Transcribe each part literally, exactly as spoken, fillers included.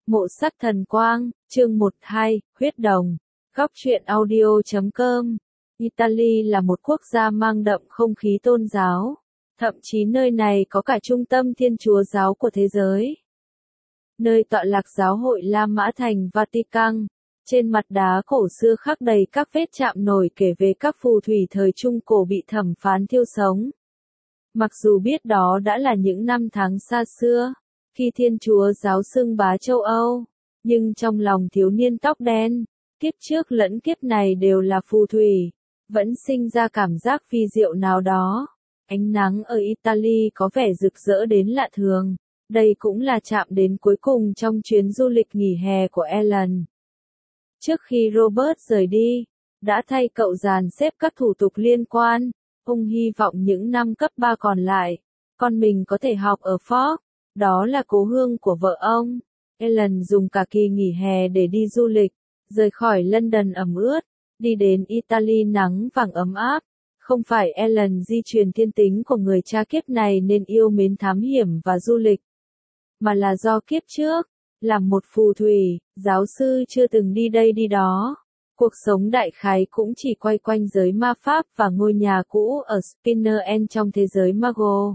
Mộ sắc thần quang, chương một hai, huyết đồng. Góc truyện audio chấm com. Italy là một quốc gia mang đậm không khí tôn giáo. Thậm chí nơi này có cả trung tâm Thiên Chúa giáo của thế giới. Nơi tọa lạc giáo hội La Mã thành Vatican. Trên mặt đá cổ xưa khắc đầy các vết chạm nổi kể về các phù thủy thời Trung Cổ bị thẩm phán thiêu sống. Mặc dù biết đó đã là những năm tháng xa xưa, khi Thiên Chúa giáo xưng bá châu Âu, nhưng trong lòng thiếu niên tóc đen, kiếp trước lẫn kiếp này đều là phù thủy, vẫn sinh ra cảm giác phi diệu nào đó. Ánh nắng ở Italy có vẻ rực rỡ đến lạ thường. Đây cũng là chạm đến cuối cùng trong chuyến du lịch nghỉ hè của Ellen. Trước khi Robert rời đi, đã thay cậu dàn xếp các thủ tục liên quan. Ông hy vọng những năm cấp ba còn lại, con mình có thể học ở Ford, đó là cố hương của vợ ông. Ellen dùng cả kỳ nghỉ hè để đi du lịch, rời khỏi London ẩm ướt, đi đến Italy nắng vàng ấm áp. Không phải Ellen di truyền thiên tính của người cha kiếp này nên yêu mến thám hiểm và du lịch, mà là do kiếp trước, làm một phù thủy, giáo sư chưa từng đi đây đi đó. Cuộc sống đại khái cũng chỉ quay quanh giới ma pháp và ngôi nhà cũ ở Spinner End trong thế giới Muggle.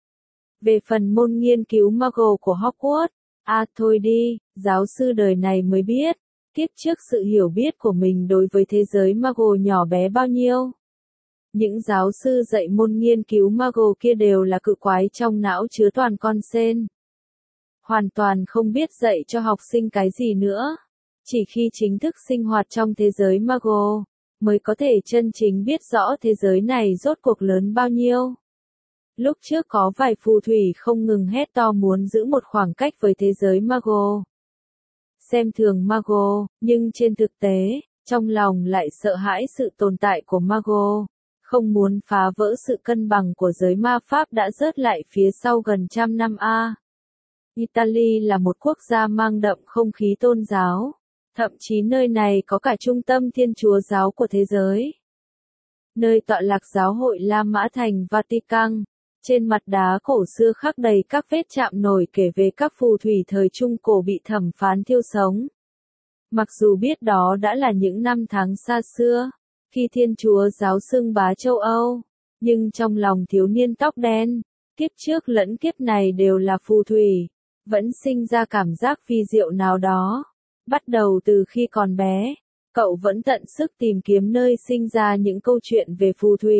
Về phần môn nghiên cứu Muggle của Hogwarts, à thôi đi, giáo sư đời này mới biết, kiếp trước sự hiểu biết của mình đối với thế giới Muggle nhỏ bé bao nhiêu. Những giáo sư dạy môn nghiên cứu Muggle kia đều là cự quái trong não chứa toàn con sên. Hoàn toàn không biết dạy cho học sinh cái gì nữa. Chỉ khi chính thức sinh hoạt trong thế giới Muggle, mới có thể chân chính biết rõ thế giới này rốt cuộc lớn bao nhiêu. Lúc trước có vài phù thủy không ngừng hét to muốn giữ một khoảng cách với thế giới Muggle. Xem thường Muggle, nhưng trên thực tế, trong lòng lại sợ hãi sự tồn tại của Muggle, không muốn phá vỡ sự cân bằng của giới ma pháp đã rớt lại phía sau gần trăm năm a. Italy là một quốc gia mang đậm không khí tôn giáo. Thậm chí nơi này có cả trung tâm Thiên Chúa giáo của thế giới. Nơi tọa lạc giáo hội La Mã thành Vatican. Trên mặt đá cổ xưa khắc đầy các vết chạm nổi kể về các phù thủy thời Trung Cổ bị thẩm phán thiêu sống. Mặc dù biết đó đã là những năm tháng xa xưa, khi Thiên Chúa giáo xưng bá châu Âu, nhưng trong lòng thiếu niên tóc đen, kiếp trước lẫn kiếp này đều là phù thủy, vẫn sinh ra cảm giác phi diệu nào đó. Bắt đầu từ khi còn bé, cậu vẫn tận sức tìm kiếm nơi sinh ra những câu chuyện về phù thủy.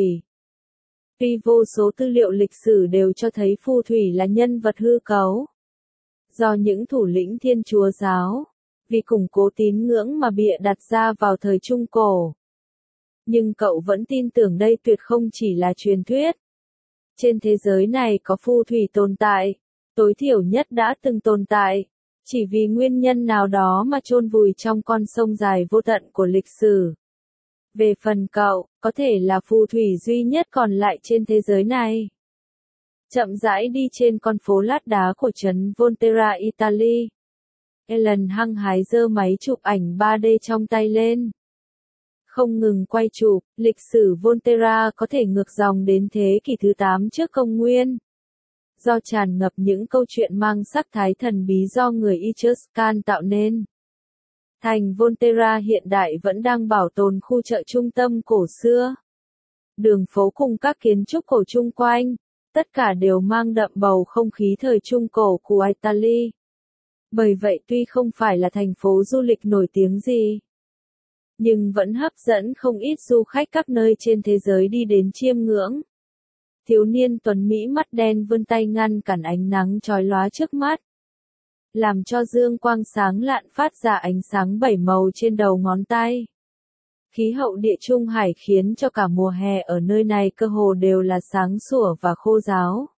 Tuy vô số tư liệu lịch sử đều cho thấy phù thủy là nhân vật hư cấu, do những thủ lĩnh Thiên Chúa giáo, vì củng cố tín ngưỡng mà bịa đặt ra vào thời Trung Cổ. Nhưng cậu vẫn tin tưởng đây tuyệt không chỉ là truyền thuyết. Trên thế giới này có phù thủy tồn tại, tối thiểu nhất đã từng tồn tại. Chỉ vì nguyên nhân nào đó mà chôn vùi trong con sông dài vô tận của lịch sử. Về phần cậu, có thể là phù thủy duy nhất còn lại trên thế giới này. Chậm rãi đi trên con phố lát đá của trấn Volterra Italy. Ellen hăng hái giơ máy chụp ảnh ba D trong tay lên. Không ngừng quay chụp, lịch sử Volterra có thể ngược dòng đến thế kỷ thứ tám trước công nguyên. Do tràn ngập những câu chuyện mang sắc thái thần bí do người Etruscan tạo nên. Thành Volterra hiện đại vẫn đang bảo tồn khu chợ trung tâm cổ xưa. Đường phố cùng các kiến trúc cổ chung quanh, tất cả đều mang đậm bầu không khí thời Trung Cổ của Italy. Bởi vậy tuy không phải là thành phố du lịch nổi tiếng gì, nhưng vẫn hấp dẫn không ít du khách các nơi trên thế giới đi đến chiêm ngưỡng. Thiếu niên tuấn Mỹ mắt đen vươn tay ngăn cản ánh nắng chói lóa trước mắt, làm cho dương quang sáng lạn phát ra ánh sáng bảy màu trên đầu ngón tay. Khí hậu địa Trung Hải khiến cho cả mùa hè ở nơi này cơ hồ đều là sáng sủa và khô ráo.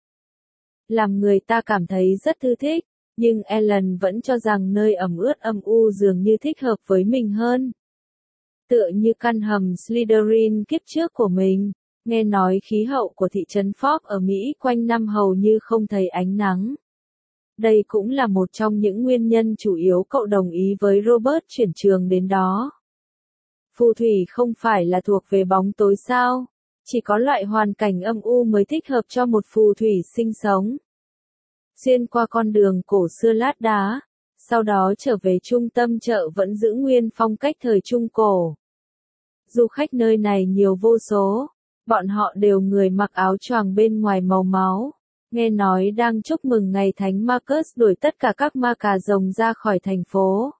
Làm người ta cảm thấy rất thư thích, nhưng Ellen vẫn cho rằng nơi ẩm ướt âm u dường như thích hợp với mình hơn. Tựa như căn hầm Slytherin kiếp trước của mình. Nghe nói khí hậu của thị trấn Ford ở Mỹ quanh năm hầu như không thấy ánh nắng. Đây cũng là một trong những nguyên nhân chủ yếu cậu đồng ý với Robert chuyển trường đến đó. Phù thủy không phải là thuộc về bóng tối sao? Chỉ có loại hoàn cảnh âm u mới thích hợp cho một phù thủy sinh sống. Xuyên qua con đường cổ xưa lát đá, sau đó trở về trung tâm chợ vẫn giữ nguyên phong cách thời Trung Cổ. Du khách nơi này nhiều vô số, bọn họ đều người mặc áo choàng bên ngoài màu máu, nghe nói đang chúc mừng ngày Thánh Marcus đuổi tất cả các ma cà rồng ra khỏi thành phố.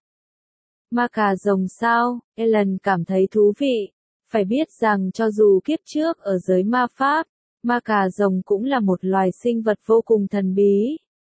Ma cà rồng sao? Ellen cảm thấy thú vị. Phải biết rằng cho dù kiếp trước ở giới ma pháp, ma cà rồng cũng là một loài sinh vật vô cùng thần bí.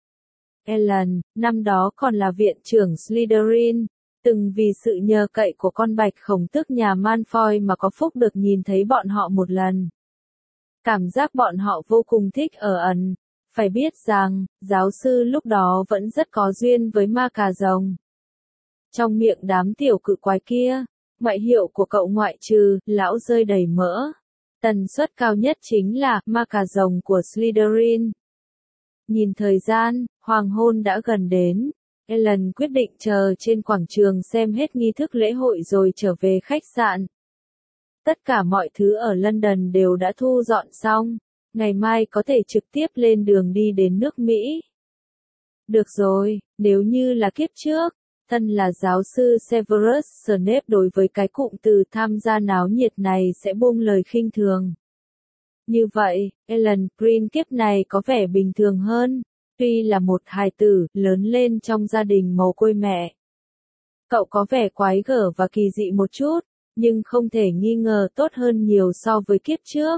Ellen, năm đó còn là viện trưởng Slytherin, từng vì sự nhờ cậy của con bạch khổng tước nhà Malfoy mà có phúc được nhìn thấy bọn họ một lần. Cảm giác bọn họ vô cùng thích ở ẩn. Phải biết rằng, giáo sư lúc đó vẫn rất có duyên với ma cà rồng. Trong miệng đám tiểu cự quái kia, ngoại hiệu của cậu ngoại trừ lão rơi đầy mỡ. Tần suất cao nhất chính là ma cà rồng của Slytherin. Nhìn thời gian, hoàng hôn đã gần đến. Ellen quyết định chờ trên quảng trường xem hết nghi thức lễ hội rồi trở về khách sạn. Tất cả mọi thứ ở London đều đã thu dọn xong, ngày mai có thể trực tiếp lên đường đi đến nước Mỹ. Được rồi, nếu như là kiếp trước, thân là giáo sư Severus Snape đối với cái cụm từ tham gia náo nhiệt này sẽ buông lời khinh thường. Như vậy, Ellen Green kiếp này có vẻ bình thường hơn, tuy là một hài tử lớn lên trong gia đình mồ côi mẹ. Cậu có vẻ quái gở và kỳ dị một chút, nhưng không thể nghi ngờ tốt hơn nhiều so với kiếp trước.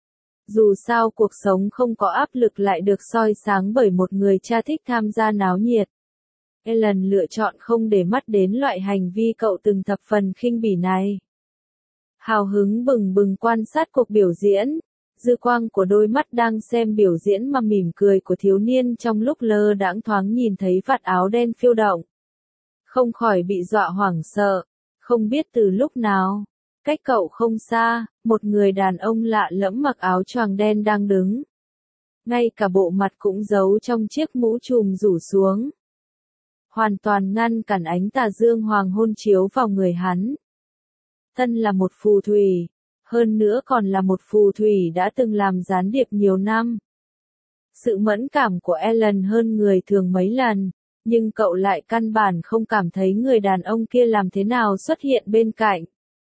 Dù sao cuộc sống không có áp lực lại được soi sáng bởi một người cha thích tham gia náo nhiệt. Ellen lựa chọn không để mắt đến loại hành vi cậu từng thập phần khinh bỉ này. Hào hứng bừng bừng quan sát cuộc biểu diễn, dư quang của đôi mắt đang xem biểu diễn mà mỉm cười của thiếu niên trong lúc lơ đãng thoáng nhìn thấy vạt áo đen phiêu động. Không khỏi bị dọa hoảng sợ, không biết từ lúc nào, cách cậu không xa, một người đàn ông lạ lẫm mặc áo choàng đen đang đứng. Ngay cả bộ mặt cũng giấu trong chiếc mũ trùm rủ xuống. Hoàn toàn ngăn cản ánh tà dương hoàng hôn chiếu vào người hắn. Thân là một phù thủy, hơn nữa còn là một phù thủy đã từng làm gián điệp nhiều năm. Sự mẫn cảm của Ellen hơn người thường mấy lần, nhưng cậu lại căn bản không cảm thấy người đàn ông kia làm thế nào xuất hiện bên cạnh.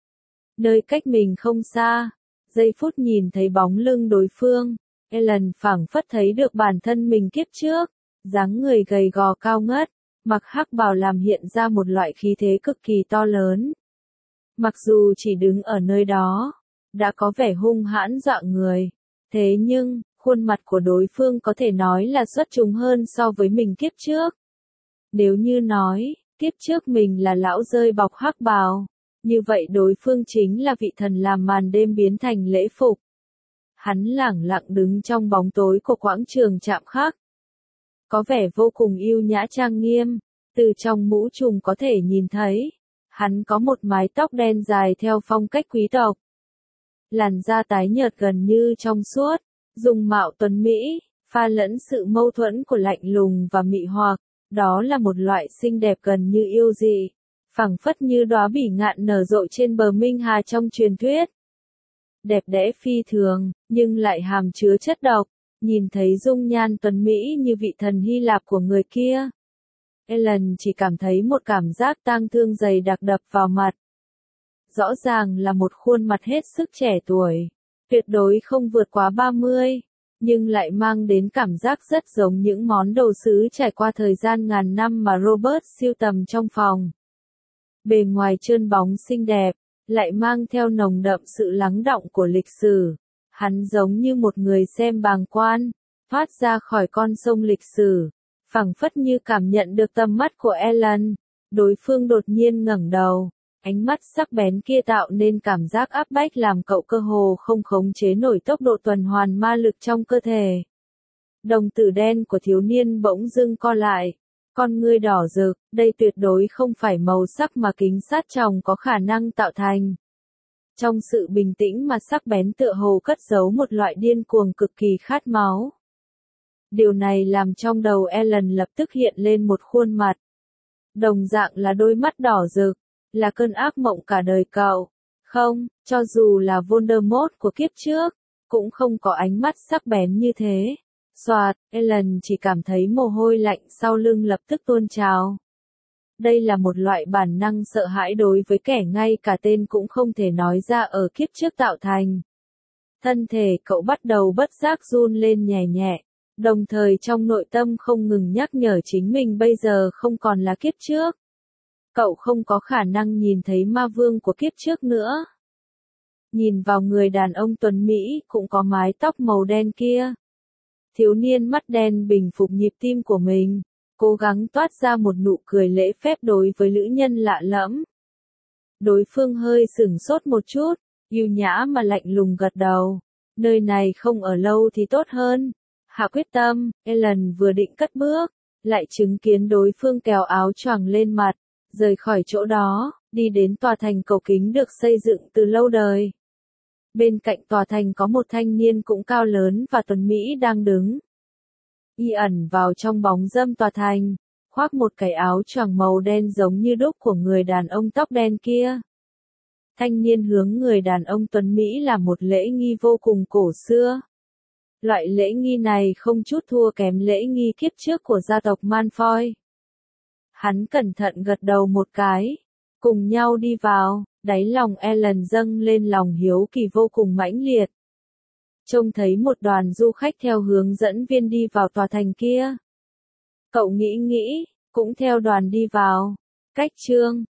Nơi cách mình không xa, giây phút nhìn thấy bóng lưng đối phương, Ellen phảng phất thấy được bản thân mình kiếp trước, dáng người gầy gò cao ngất, mặc hắc bào làm hiện ra một loại khí thế cực kỳ to lớn. Mặc dù chỉ đứng ở nơi đó, đã có vẻ hung hãn dọa người, thế nhưng, khuôn mặt của đối phương có thể nói là xuất chúng hơn so với mình kiếp trước. Nếu như nói, kiếp trước mình là lão rơi bọc hắc bào, như vậy đối phương chính là vị thần làm màn đêm biến thành lễ phục. Hắn lẳng lặng đứng trong bóng tối của quảng trường chạm khắc. Có vẻ vô cùng yêu nhã trang nghiêm, từ trong mũ trùm có thể nhìn thấy, hắn có một mái tóc đen dài theo phong cách quý tộc. Làn da tái nhợt gần như trong suốt, dung mạo tuấn mỹ, pha lẫn sự mâu thuẫn của lạnh lùng và mị hoặc, đó là một loại xinh đẹp gần như yêu dị, phảng phất như đóa bỉ ngạn nở rộ trên bờ Minh Hà trong truyền thuyết. Đẹp đẽ phi thường, nhưng lại hàm chứa chất độc, nhìn thấy dung nhan tuấn mỹ như vị thần Hy Lạp của người kia. Ellen chỉ cảm thấy một cảm giác tang thương dày đặc đập vào mặt. Rõ ràng là một khuôn mặt hết sức trẻ tuổi, tuyệt đối không vượt quá ba mươi, nhưng lại mang đến cảm giác rất giống những món đồ sứ trải qua thời gian ngàn năm mà Robert sưu tầm trong phòng. Bề ngoài trơn bóng xinh đẹp, lại mang theo nồng đậm sự lắng đọng của lịch sử. Hắn giống như một người xem bàng quan, thoát ra khỏi con sông lịch sử, phảng phất như cảm nhận được tầm mắt của Ellen. Đối phương đột nhiên ngẩng đầu, ánh mắt sắc bén kia tạo nên cảm giác áp bách làm cậu cơ hồ không khống chế nổi tốc độ tuần hoàn ma lực trong cơ thể. Đồng tử đen của thiếu niên bỗng dưng co lại, con ngươi đỏ rực, đây tuyệt đối không phải màu sắc mà kính sát tròng có khả năng tạo thành. Trong sự bình tĩnh mà sắc bén tựa hồ cất giấu một loại điên cuồng cực kỳ khát máu. Điều này làm trong đầu Ellen lập tức hiện lên một khuôn mặt. Đồng dạng là đôi mắt đỏ rực, là cơn ác mộng cả đời cậu. Không, cho dù là Voldemort của kiếp trước, cũng không có ánh mắt sắc bén như thế. Soạt, Ellen chỉ cảm thấy mồ hôi lạnh sau lưng lập tức tuôn trào. Đây là một loại bản năng sợ hãi đối với kẻ ngay cả tên cũng không thể nói ra ở kiếp trước tạo thành. Thân thể cậu bắt đầu bất giác run lên nhẹ nhẹ, đồng thời trong nội tâm không ngừng nhắc nhở chính mình bây giờ không còn là kiếp trước. Cậu không có khả năng nhìn thấy ma vương của kiếp trước nữa. Nhìn vào người đàn ông tuấn Mỹ cũng có mái tóc màu đen kia. Thiếu niên mắt đen bình phục nhịp tim của mình, cố gắng toát ra một nụ cười lễ phép đối với nữ nhân lạ lẫm. Đối phương hơi sửng sốt một chút, yêu nhã mà lạnh lùng gật đầu. Nơi này không ở lâu thì tốt hơn. Hạ quyết tâm, Ellen vừa định cất bước, lại chứng kiến đối phương kéo áo choàng lên mặt, rời khỏi chỗ đó, đi đến tòa thành cầu kính được xây dựng từ lâu đời. Bên cạnh tòa thành có một thanh niên cũng cao lớn và tuấn Mỹ đang đứng. Y ẩn vào trong bóng râm tòa thành, khoác một cái áo choàng màu đen giống như đúc của người đàn ông tóc đen kia. Thanh niên hướng người đàn ông tuấn Mỹ là một lễ nghi vô cùng cổ xưa. Loại lễ nghi này không chút thua kém lễ nghi kiếp trước của gia tộc Malfoy. Hắn cẩn thận gật đầu một cái, cùng nhau đi vào, đáy lòng Ellen dâng lên lòng hiếu kỳ vô cùng mãnh liệt. Trông thấy một đoàn du khách theo hướng dẫn viên đi vào tòa thành kia. Cậu nghĩ nghĩ, cũng theo đoàn đi vào. Cách chương